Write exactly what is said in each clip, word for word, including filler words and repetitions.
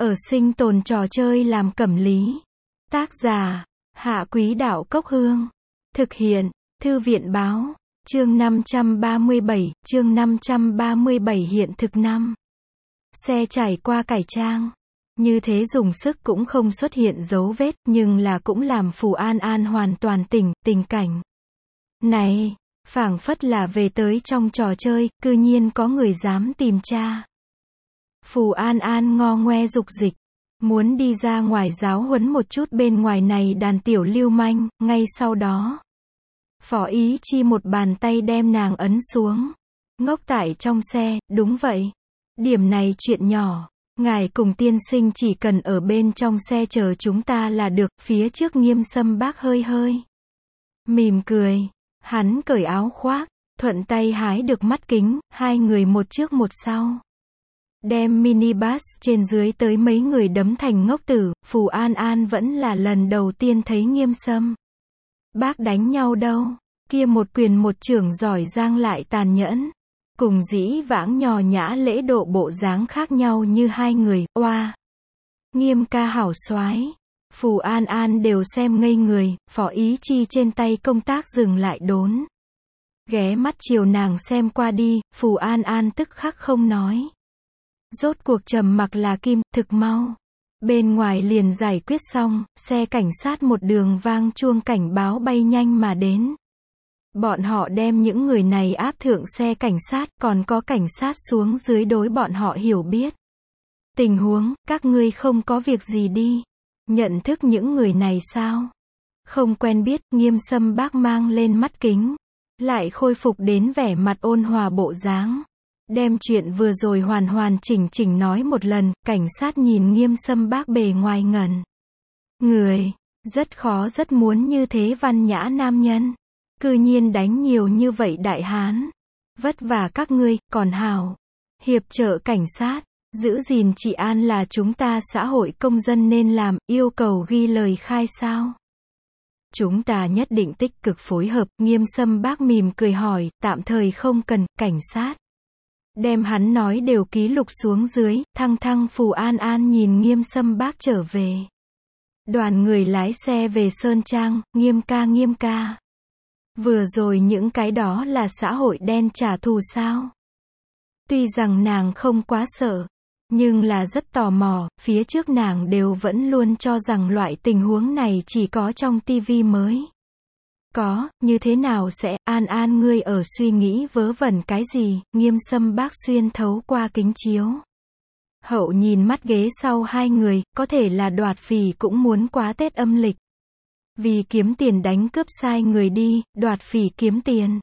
Ở sinh tồn trò chơi làm cẩm lý. Tác giả, Hạ Quý Đạo Cốc Hương. Thực hiện, Thư viện Báo. Chương năm trăm ba mươi bảy, chương năm trăm ba mươi bảy hiện thực năm. Xe trải qua cải trang. Như thế dùng sức cũng không xuất hiện dấu vết, nhưng là cũng làm Phù An An hoàn toàn tỉnh, tình cảnh này, phảng phất là về tới trong trò chơi, cư nhiên có người dám tìm tra. Phù An An ngo ngoe dục dịch, muốn đi ra ngoài giáo huấn một chút bên ngoài này đàn tiểu lưu manh, ngay sau đó. Phó Ý Chi một bàn tay đem nàng ấn xuống. Ngốc tại trong xe, đúng vậy. Điểm này chuyện nhỏ. Ngài cùng tiên sinh chỉ cần ở bên trong xe chờ chúng ta là được, phía trước Nghiêm Sâm Bác hơi hơi mỉm cười. Hắn cởi áo khoác, thuận tay hái được mắt kính, hai người một trước một sau. Đem minibus trên dưới tới mấy người đấm thành ngốc tử, Phù An An vẫn là lần đầu tiên thấy Nghiêm Sâm Bác đánh nhau đâu, kia một quyền một chưởng giỏi giang lại tàn nhẫn. Cùng dĩ vãng nhò nhã lễ độ bộ dáng khác nhau như hai người, oa. Nghiêm ca hảo soái. Phù An An đều xem ngây người, Phó Ý Chi trên tay công tác dừng lại đốn. Ghé mắt chiều nàng xem qua đi, Phù An An tức khắc không nói. Rốt cuộc trầm mặc là kim, thực mau. Bên ngoài liền giải quyết xong, xe cảnh sát một đường vang chuông cảnh báo bay nhanh mà đến. Bọn họ đem những người này áp thượng xe cảnh sát, còn có cảnh sát xuống dưới đối bọn họ hiểu biết. Tình huống, các ngươi không có việc gì đi. Nhận thức những người này sao? Không quen biết, Nghiêm Sâm Bác mang lên mắt kính. Lại khôi phục đến vẻ mặt ôn hòa bộ dáng. Đem chuyện vừa rồi hoàn hoàn chỉnh chỉnh nói một lần, cảnh sát nhìn Nghiêm Sâm Bác bề ngoài ngẩn người. Rất khó rất muốn như thế văn nhã nam nhân. Cư nhiên đánh nhiều như vậy đại hán. Vất vả các ngươi, còn hào. Hiệp trợ cảnh sát, giữ gìn trị an là chúng ta xã hội công dân nên làm, yêu cầu ghi lời khai sao? Chúng ta nhất định tích cực phối hợp, Nghiêm Sâm Bác mỉm cười hỏi, tạm thời không cần, cảnh sát. Đem hắn nói đều ký lục xuống dưới, thăng thăng Phù An An nhìn Nghiêm Sâm Bác trở về. Đoàn người lái xe về Sơn Trang, Nghiêm ca Nghiêm ca. Vừa rồi những cái đó là xã hội đen trả thù sao? Tuy rằng nàng không quá sợ, nhưng là rất tò mò, phía trước nàng đều vẫn luôn cho rằng loại tình huống này chỉ có trong tivi mới. Có, như thế nào sẽ, An An ngươi ở suy nghĩ vớ vẩn cái gì, Nghiêm Sâm Bác xuyên thấu qua kính chiếu. Hậu nhìn mắt ghế sau hai người, có thể là đoạt phỉ cũng muốn quá Tết âm lịch. Vì kiếm tiền đánh cướp sai người đi, đoạt phỉ kiếm tiền.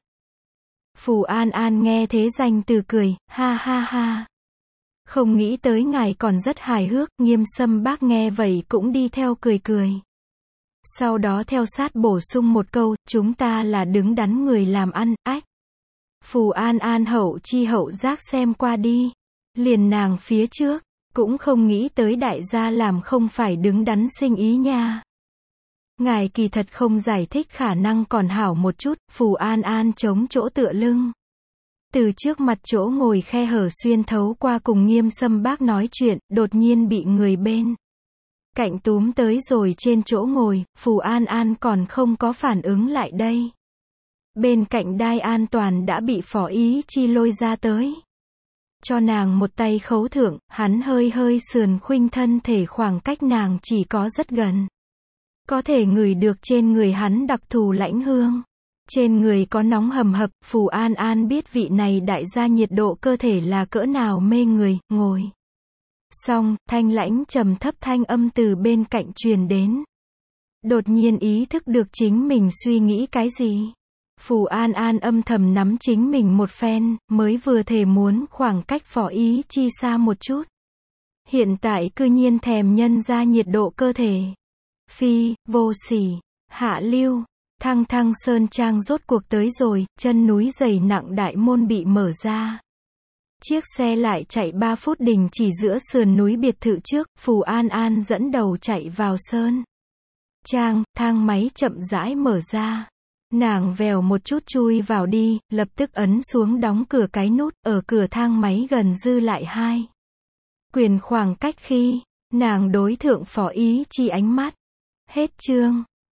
Phù An An nghe thế danh từ cười, ha ha ha. Không nghĩ tới ngài còn rất hài hước, Nghiêm Sâm Bác nghe vậy cũng đi theo cười cười. Sau đó theo sát bổ sung một câu, chúng ta là đứng đắn người làm ăn, ách. Phù An An hậu chi hậu giác xem qua đi. Liền nàng phía trước, cũng không nghĩ tới đại gia làm không phải đứng đắn sinh ý nha. Ngài kỳ thật không giải thích khả năng còn hảo một chút, Phù An An chống chỗ tựa lưng. Từ trước mặt chỗ ngồi khe hở xuyên thấu qua cùng Nghiêm Sâm Bác nói chuyện, đột nhiên bị người bên cạnh túm tới rồi trên chỗ ngồi, Phù An An còn không có phản ứng lại đây. Bên cạnh đai an toàn đã bị Phó Ý Chi lôi ra tới. Cho nàng một tay khấu thượng, hắn hơi hơi sườn khuynh thân thể khoảng cách nàng chỉ có rất gần. Có thể ngửi được trên người hắn đặc thù lãnh hương. Trên người có nóng hầm hập, Phù An An biết vị này đại gia nhiệt độ cơ thể là cỡ nào mê người, ngồi. Xong, thanh lãnh trầm thấp thanh âm từ bên cạnh truyền đến. Đột nhiên ý thức được chính mình suy nghĩ cái gì. Phù An An âm thầm nắm chính mình một phen, mới vừa thể muốn khoảng cách Phó Ý Chi xa một chút. Hiện tại cư nhiên thèm nhân ra nhiệt độ cơ thể. Phi, vô sỉ, hạ lưu. Thăng thăng Sơn Trang rốt cuộc tới rồi, chân núi dày nặng đại môn bị mở ra. Chiếc xe lại chạy ba phút đình chỉ giữa sườn núi biệt thự trước, Phù An An dẫn đầu chạy vào Sơn Trang, thang máy chậm rãi mở ra. Nàng vèo một chút chui vào đi, lập tức ấn xuống đóng cửa cái nút, ở cửa thang máy gần dư lại hai quyền khoảng cách khi Nàng đối thượng phó ý chi ánh mắt. Hết chương.